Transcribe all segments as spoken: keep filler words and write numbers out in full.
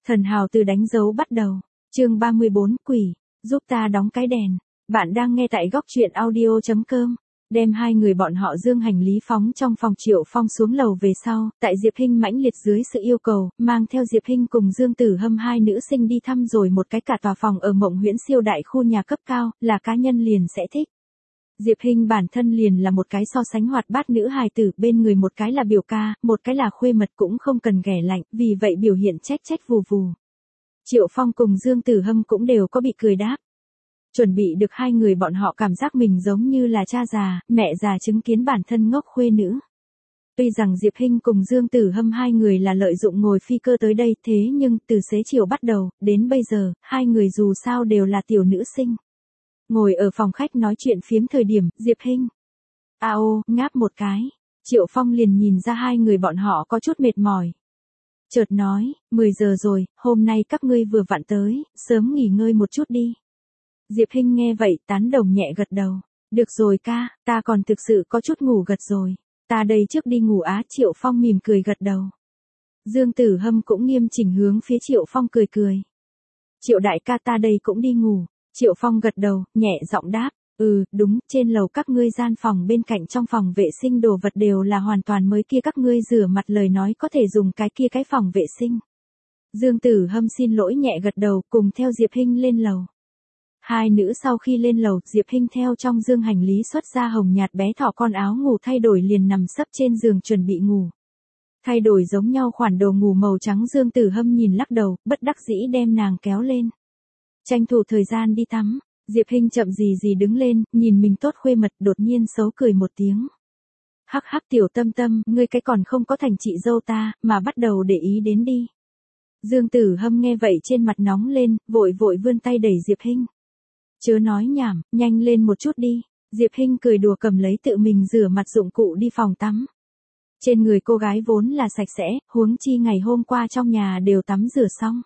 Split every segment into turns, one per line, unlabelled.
Thần hào từ đánh dấu bắt đầu. Chương ba mươi bốn, quỷ, giúp ta đóng cái đèn. Bạn đang nghe tại góc truyện audio chấm com. Đem hai người bọn họ dương hành lý phóng trong phòng Triệu Phong xuống lầu về sau, tại Diệp Hinh mãnh liệt dưới sự yêu cầu, mang theo Diệp Hinh cùng Dương Tử Hâm hai nữ sinh đi thăm rồi một cái cả tòa phòng ở Mộng Huyễn siêu đại khu nhà cấp cao, là cá nhân liền sẽ thích. Diệp Hinh bản thân liền là một cái so sánh hoạt bát nữ hài tử, bên người một cái là biểu ca, một cái là khuê mật cũng không cần ghẻ lạnh, vì vậy biểu hiện trách trách vù vù. Triệu Phong cùng Dương Tử Hâm cũng đều có bị cười đáp. Chuẩn bị được hai người bọn họ cảm giác mình giống như là cha già, mẹ già chứng kiến bản thân ngốc khuê nữ. Tuy rằng Diệp Hinh cùng Dương Tử Hâm hai người là lợi dụng ngồi phi cơ tới đây, thế nhưng từ xế chiều bắt đầu, đến bây giờ, hai người dù sao đều là tiểu nữ sinh. Ngồi ở phòng khách nói chuyện phiếm thời điểm, Diệp Hinh a ô, ngáp một cái. Triệu Phong liền nhìn ra hai người bọn họ có chút mệt mỏi. Chợt nói, mười giờ rồi, hôm nay các ngươi vừa vặn tới, sớm nghỉ ngơi một chút đi. Diệp Hinh nghe vậy, tán đồng nhẹ gật đầu. Được rồi ca, ta còn thực sự có chút ngủ gật rồi. Ta đây trước đi ngủ á. Triệu Phong mỉm cười gật đầu. Dương Tử Hâm cũng nghiêm chỉnh hướng phía Triệu Phong cười cười. Triệu đại ca, ta đây cũng đi ngủ. Triệu Phong gật đầu, nhẹ giọng đáp, ừ, đúng, trên lầu các ngươi gian phòng bên cạnh trong phòng vệ sinh đồ vật đều là hoàn toàn mới kia, các ngươi rửa mặt lời nói có thể dùng cái kia cái phòng vệ sinh. Dương Tử Hâm xin lỗi nhẹ gật đầu, cùng theo Diệp Hinh lên lầu. Hai nữ sau khi lên lầu, Diệp Hinh theo trong dương hành lý xuất ra hồng nhạt bé thỏ con áo ngủ thay đổi liền nằm sấp trên giường chuẩn bị ngủ. Thay đổi giống nhau khoản đồ ngủ màu trắng, Dương Tử Hâm nhìn lắc đầu, bất đắc dĩ đem nàng kéo lên. Tranh thủ thời gian đi tắm, Diệp Hinh chậm gì gì đứng lên, nhìn mình tốt khuê mật, đột nhiên xấu cười một tiếng. Hắc hắc tiểu Tâm Tâm, ngươi cái còn không có thành chị dâu ta, mà bắt đầu để ý đến đi. Dương Tử Hâm nghe vậy trên mặt nóng lên, vội vội vươn tay đẩy Diệp Hinh. Chớ nói nhảm, nhanh lên một chút đi. Diệp Hinh cười đùa cầm lấy tự mình rửa mặt dụng cụ đi phòng tắm. Trên người cô gái vốn là sạch sẽ, huống chi ngày hôm qua trong nhà đều tắm rửa xong.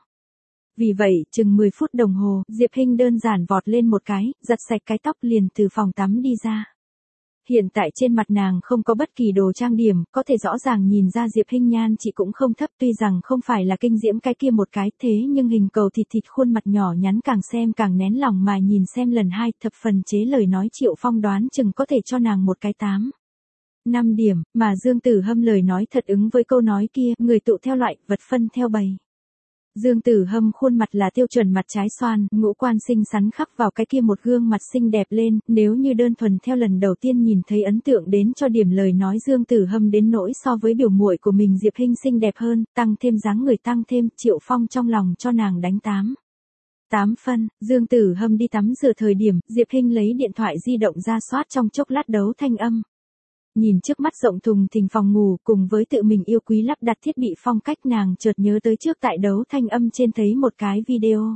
Vì vậy, chừng mười phút đồng hồ, Diệp Hinh đơn giản vọt lên một cái, giặt sạch cái tóc liền từ phòng tắm đi ra. Hiện tại trên mặt nàng không có bất kỳ đồ trang điểm, có thể rõ ràng nhìn ra Diệp Hinh nhan chị cũng không thấp, tuy rằng không phải là kinh diễm cái kia một cái, thế nhưng hình cầu thịt thịt khuôn mặt nhỏ nhắn càng xem càng nén lòng mà nhìn xem lần hai, thập phần chế lời nói Triệu Phong đoán chừng có thể cho nàng một cái tám. năm điểm, mà Dương Tử Hâm lời nói thật ứng với câu nói kia, người tụ theo loại, vật phân theo bầy. Dương Tử Hâm khuôn mặt là tiêu chuẩn mặt trái xoan, ngũ quan xinh xắn khắc vào cái kia một gương mặt xinh đẹp lên, nếu như đơn thuần theo lần đầu tiên nhìn thấy ấn tượng đến cho điểm lời nói Dương Tử Hâm đến nỗi so với biểu muội của mình Diệp Hinh xinh đẹp hơn, tăng thêm dáng người tăng thêm, Triệu Phong trong lòng cho nàng đánh tám. tám phân, Dương Tử Hâm đi tắm rửa thời điểm, Diệp Hinh lấy điện thoại di động ra soát trong chốc lát đấu thanh âm. Nhìn trước mắt rộng thùng thình phòng ngủ cùng với tự mình yêu quý lắp đặt thiết bị phong cách, nàng chợt nhớ tới trước tại đấu thanh âm trên thấy một cái video.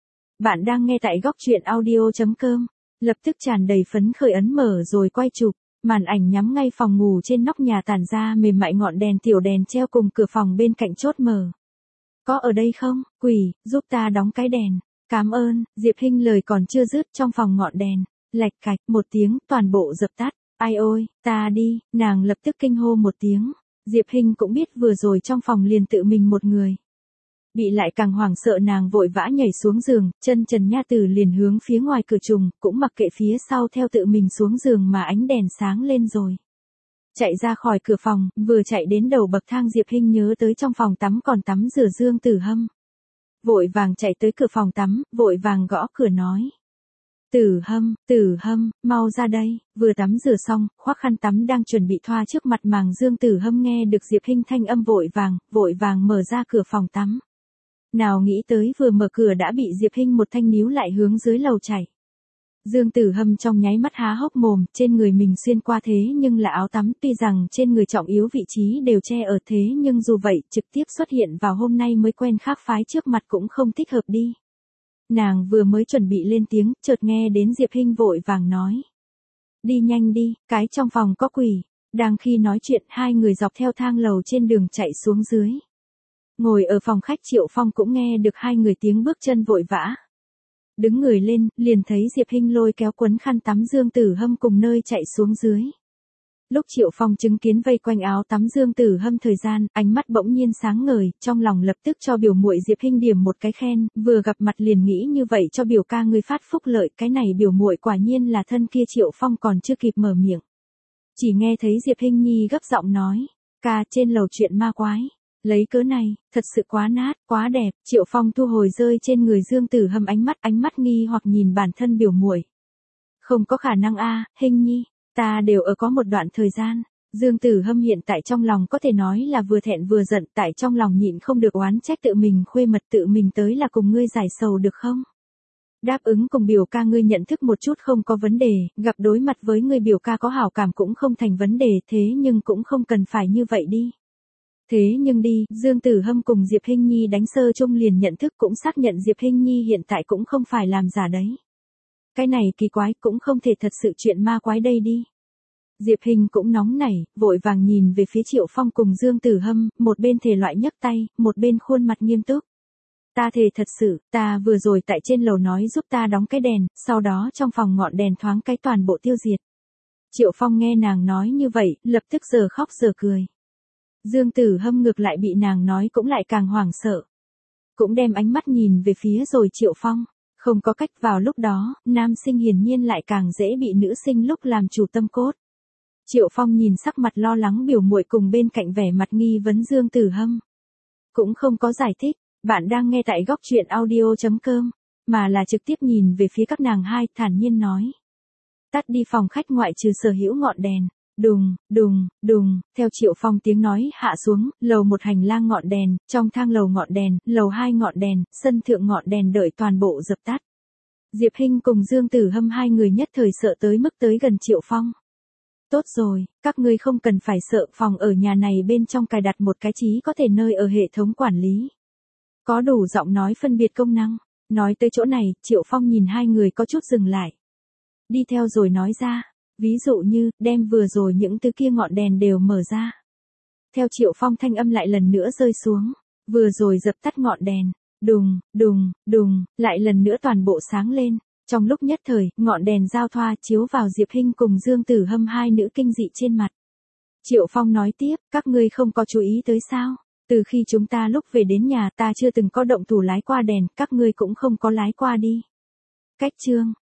Bạn đang nghe tại góc truyện audio chấm com, lập tức tràn đầy phấn khởi ấn mở rồi quay chụp, màn ảnh nhắm ngay phòng ngủ trên nóc nhà tản ra mềm mại ngọn đèn tiểu đèn treo cùng cửa phòng bên cạnh chốt mở. Có ở đây không, quỷ, giúp ta đóng cái đèn, cảm ơn. Diệp Hinh lời còn chưa dứt, trong phòng ngọn đèn, lạch cạch một tiếng, toàn bộ dập tắt. Ai ôi, ta đi, nàng lập tức kinh hô một tiếng. Diệp Hinh cũng biết vừa rồi trong phòng liền tự mình một người. Bị lại càng hoảng sợ, nàng vội vã nhảy xuống giường, chân trần nha tử liền hướng phía ngoài cửa trùng, cũng mặc kệ phía sau theo tự mình xuống giường mà ánh đèn sáng lên rồi. Chạy ra khỏi cửa phòng, vừa chạy đến đầu bậc thang Diệp Hinh nhớ tới trong phòng tắm còn tắm rửa Dương Tử Hâm. Vội vàng chạy tới cửa phòng tắm, vội vàng gõ cửa nói. Tử Hâm, Tử Hâm, mau ra đây. Vừa tắm rửa xong, khoác khăn tắm đang chuẩn bị thoa trước mặt màng Dương Tử Hâm nghe được Diệp Hinh thanh âm vội vàng, vội vàng mở ra cửa phòng tắm. Nào nghĩ tới vừa mở cửa đã bị Diệp Hinh một thanh níu lại hướng dưới lầu chạy. Dương Tử Hâm trong nháy mắt há hốc mồm, trên người mình xuyên qua thế nhưng là áo tắm, tuy rằng trên người trọng yếu vị trí đều che ở thế nhưng dù vậy, trực tiếp xuất hiện vào hôm nay mới quen khác phái trước mặt cũng không thích hợp đi. Nàng vừa mới chuẩn bị lên tiếng, chợt nghe đến Diệp Hinh vội vàng nói. Đi nhanh đi, cái trong phòng có quỷ. Đang khi nói chuyện, hai người dọc theo thang lầu trên đường chạy xuống dưới. Ngồi ở phòng khách Triệu Phong cũng nghe được hai người tiếng bước chân vội vã. Đứng người lên, liền thấy Diệp Hinh lôi kéo quấn khăn tắm Dương Tử Hâm cùng nơi chạy xuống dưới. Lúc Triệu Phong chứng kiến vây quanh áo tắm Dương Tử Hâm thời gian, ánh mắt bỗng nhiên sáng ngời, trong lòng lập tức cho biểu muội Diệp Hinh điểm một cái khen, vừa gặp mặt liền nghĩ như vậy cho biểu ca ngươi phát phúc lợi, cái này biểu muội quả nhiên là thân kia. Triệu Phong còn chưa kịp mở miệng, chỉ nghe thấy Diệp Hinh Nhi gấp giọng nói, ca, trên lầu chuyện ma quái. Lấy cớ này, thật sự quá nát, quá đẹp. Triệu Phong thu hồi rơi trên người Dương Tử Hâm ánh mắt, ánh mắt nghi hoặc nhìn bản thân biểu muội. Không có khả năng a, Hinh Nhi, ta đều ở có một đoạn thời gian. Dương Tử Hâm hiện tại trong lòng có thể nói là vừa thẹn vừa giận, tại trong lòng nhịn không được oán trách tự mình khuê mật, tự mình tới là cùng ngươi giải sầu được không? Đáp ứng cùng biểu ca ngươi nhận thức một chút không có vấn đề, gặp đối mặt với ngươi biểu ca có hảo cảm cũng không thành vấn đề, thế nhưng cũng không cần phải như vậy đi. Thế nhưng đi, Dương Tử Hâm cùng Diệp Hinh Nhi đánh sơ chung liền nhận thức, cũng xác nhận Diệp Hinh Nhi hiện tại cũng không phải làm giả đấy. Cái này kỳ quái, cũng không thể thật sự chuyện ma quái đây đi. Diệp Hinh cũng nóng nảy, vội vàng nhìn về phía Triệu Phong cùng Dương Tử Hâm, một bên thể loại nhấc tay, một bên khuôn mặt nghiêm túc. Ta thề thật sự, ta vừa rồi tại trên lầu nói giúp ta đóng cái đèn, sau đó trong phòng ngọn đèn thoáng cái toàn bộ tiêu diệt. Triệu Phong nghe nàng nói như vậy, lập tức giờ khóc giờ cười. Dương Tử Hâm ngược lại bị nàng nói cũng lại càng hoảng sợ. Cũng đem ánh mắt nhìn về phía rồi Triệu Phong. Không có cách, vào lúc đó, nam sinh hiển nhiên lại càng dễ bị nữ sinh lúc làm chủ tâm cốt. Triệu Phong nhìn sắc mặt lo lắng biểu muội cùng bên cạnh vẻ mặt nghi vấn Dương Tử Hâm. Cũng không có giải thích, bạn đang nghe tại góc truyện audio chấm com, mà là trực tiếp nhìn về phía các nàng hai, thản nhiên nói. Tắt đi phòng khách ngoại trừ sở hữu ngọn đèn. Đùng, đùng, đùng, theo Triệu Phong tiếng nói hạ xuống, lầu một hành lang ngọn đèn, trong thang lầu ngọn đèn, lầu hai ngọn đèn, sân thượng ngọn đèn đợi toàn bộ dập tắt. Diệp Hinh cùng Dương Tử Hâm hai người nhất thời sợ tới mức tới gần Triệu Phong. Tốt rồi, các ngươi không cần phải sợ, phòng ở nhà này bên trong cài đặt một cái trí có thể nơi ở hệ thống quản lý. Có đủ giọng nói phân biệt công năng. Nói tới chỗ này, Triệu Phong nhìn hai người có chút dừng lại. Đi theo rồi nói ra. Ví dụ như, đem vừa rồi những thứ kia ngọn đèn đều mở ra. Theo Triệu Phong thanh âm lại lần nữa rơi xuống. Vừa rồi dập tắt ngọn đèn. Đùng, đùng, đùng, lại lần nữa toàn bộ sáng lên. Trong lúc nhất thời, ngọn đèn giao thoa chiếu vào Diệp Hinh cùng Dương Tử Hâm hai nữ kinh dị trên mặt. Triệu Phong nói tiếp, các ngươi không có chú ý tới sao? Từ khi chúng ta lúc về đến nhà ta chưa từng có động thủ lái qua đèn, các ngươi cũng không có lái qua đi. Cách chương.